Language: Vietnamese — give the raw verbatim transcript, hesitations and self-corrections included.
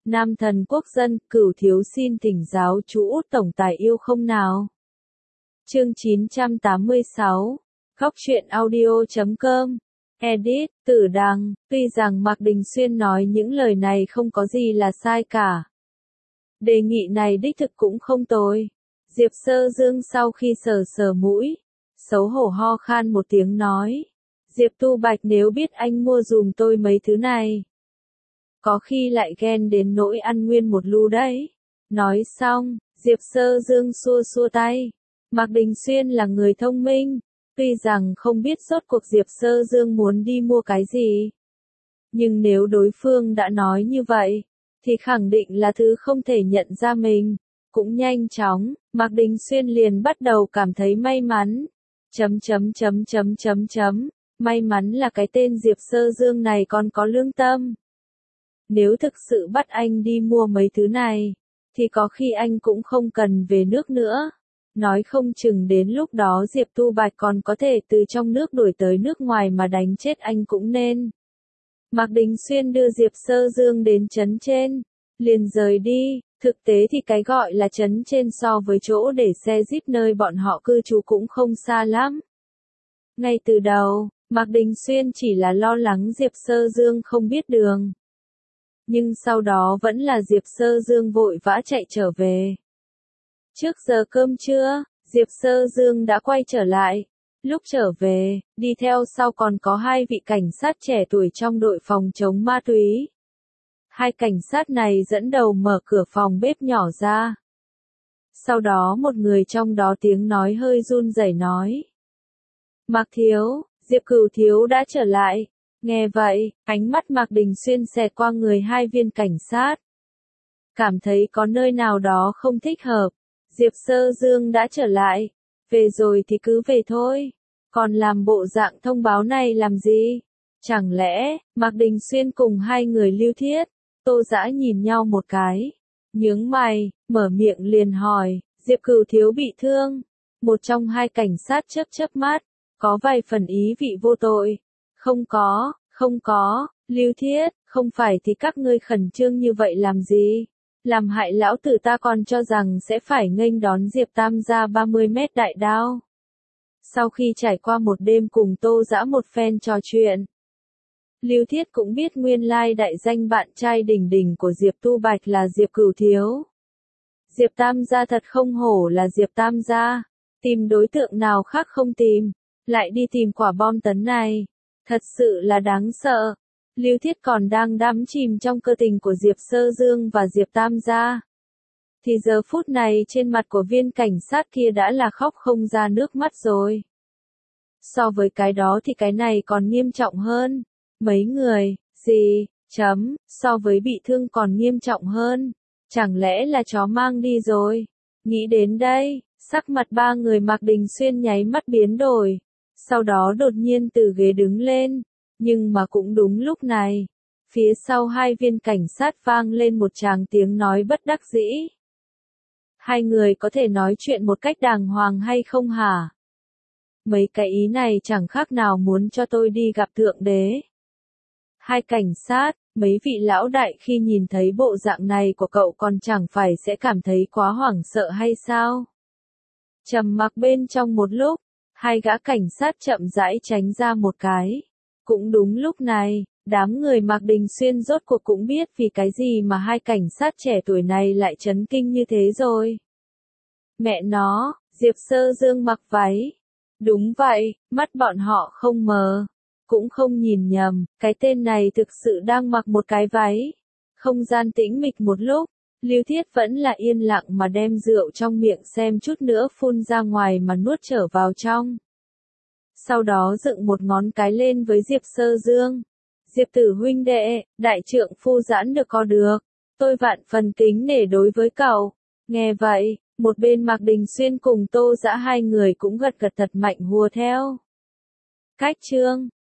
Nam thần quốc dân, Cửu thiếu xin thỉnh giáo chú Út tổng tài yêu không nào. Chương chín trăm tám mươi sáu, Góc truyện audio chấm com. Edit, Tử Đằng, tuy rằng Mạc Đình Xuyên nói những lời này không có gì là sai cả. Đề nghị này đích thực cũng không tồi. Diệp Sơ Dương sau khi sờ sờ mũi, xấu hổ ho khan một tiếng nói. Diệp Tu Bạch nếu biết anh mua dùm tôi mấy thứ này, có khi lại ghen đến nỗi ăn nguyên một lu đấy. Nói xong, Diệp Sơ Dương xua xua tay. Mạc Đình Xuyên là người thông minh, tuy rằng không biết rốt cuộc Diệp Sơ Dương muốn đi mua cái gì. Nhưng nếu đối phương đã nói như vậy, thì khẳng định là thứ không thể nhận ra mình. Cũng nhanh chóng, Mạc Đình Xuyên liền bắt đầu cảm thấy may mắn. Chấm chấm chấm chấm chấm chấm, may mắn là cái tên Diệp Sơ Dương này còn có lương tâm. Nếu thực sự bắt anh đi mua mấy thứ này, thì có khi anh cũng không cần về nước nữa. Nói không chừng đến lúc đó Diệp Tu Bạch còn có thể từ trong nước đuổi tới nước ngoài mà đánh chết anh cũng nên. Mạc Đình Xuyên đưa Diệp Sơ Dương đến trấn trên, liền rời đi. Thực tế thì cái gọi là trấn trên so với chỗ để xe jeep nơi bọn họ cư trú cũng không xa lắm. Ngay từ đầu, Mạc Đình Xuyên chỉ là lo lắng Diệp Sơ Dương không biết đường. Nhưng sau đó vẫn là Diệp Sơ Dương vội vã chạy trở về. Trước giờ cơm trưa, Diệp Sơ Dương đã quay trở lại. Lúc trở về, đi theo sau còn có hai vị cảnh sát trẻ tuổi trong đội phòng chống ma túy. Hai cảnh sát này dẫn đầu mở cửa phòng bếp nhỏ ra. Sau đó một người trong đó tiếng nói hơi run rẩy nói. Mạc thiếu, Diệp Cửu thiếu đã trở lại. Nghe vậy, ánh mắt Mạc Đình Xuyên xẹt qua người hai viên cảnh sát. Cảm thấy có nơi nào đó không thích hợp. Diệp Sơ Dương đã trở lại. Về rồi thì cứ về thôi. Còn làm bộ dạng thông báo này làm gì? Chẳng lẽ, Mạc Đình Xuyên cùng hai người Lưu Thiết, Tô Dã nhìn nhau một cái. Nhướng mày, mở miệng liền hỏi, Diệp Cửu thiếu bị thương. Một trong hai cảnh sát chớp chớp mắt, có vài phần ý vị vô tội. Không có, không có, Lưu Thiết, không phải thì các ngươi khẩn trương như vậy làm gì? Làm hại lão tử ta còn cho rằng sẽ phải nghênh đón Diệp Tam gia ba mươi mét đại đao. Sau khi trải qua một đêm cùng Tô Dã một phen trò chuyện, Lưu Thiết cũng biết nguyên lai đại danh bạn trai đỉnh đỉnh của Diệp Tu Bạch là Diệp Cửu thiếu. Diệp Tam gia thật không hổ là Diệp Tam gia, tìm đối tượng nào khác không tìm, lại đi tìm quả bom tấn này, thật sự là đáng sợ. Lưu Thiết còn đang đắm chìm trong cơ tình của Diệp Sơ Dương và Diệp Tam gia. Thì giờ phút này trên mặt của viên cảnh sát kia đã là khóc không ra nước mắt rồi. So với cái đó thì cái này còn nghiêm trọng hơn. Mấy người, gì, chấm, so với bị thương còn nghiêm trọng hơn. Chẳng lẽ là chó mang đi rồi? Nghĩ đến đây, sắc mặt ba người Mạc Đình Xuyên nháy mắt biến đổi. Sau đó đột nhiên từ ghế đứng lên. Nhưng mà cũng đúng lúc này, phía sau hai viên cảnh sát vang lên một tràng tiếng nói bất đắc dĩ. Hai người có thể nói chuyện một cách đàng hoàng hay không hả? Mấy cái ý này chẳng khác nào muốn cho tôi đi gặp thượng đế. Hai cảnh sát, mấy vị lão đại khi nhìn thấy bộ dạng này của cậu còn chẳng phải sẽ cảm thấy quá hoảng sợ hay sao? Trầm mặc bên trong một lúc, hai gã cảnh sát chậm rãi tránh ra một cái. Cũng đúng lúc này, đám người Mạc Đình Xuyên rốt cuộc cũng biết vì cái gì mà hai cảnh sát trẻ tuổi này lại chấn kinh như thế rồi. Mẹ nó, Diệp Sơ Dương mặc váy. Đúng vậy, mắt bọn họ không mờ, cũng không nhìn nhầm, cái tên này thực sự đang mặc một cái váy. Không gian tĩnh mịch một lúc, Lưu Thiết vẫn là yên lặng mà đem rượu trong miệng xem chút nữa phun ra ngoài mà nuốt trở vào trong. Sau đó dựng một ngón cái lên với Diệp Sơ Dương. Diệp tử huynh đệ, đại trượng phu giãn được có được. Tôi vạn phần kính nể đối với cậu. Nghe vậy, một bên Mạc Đình Xuyên cùng Tô Dã hai người cũng gật gật thật mạnh hùa theo. Cách chương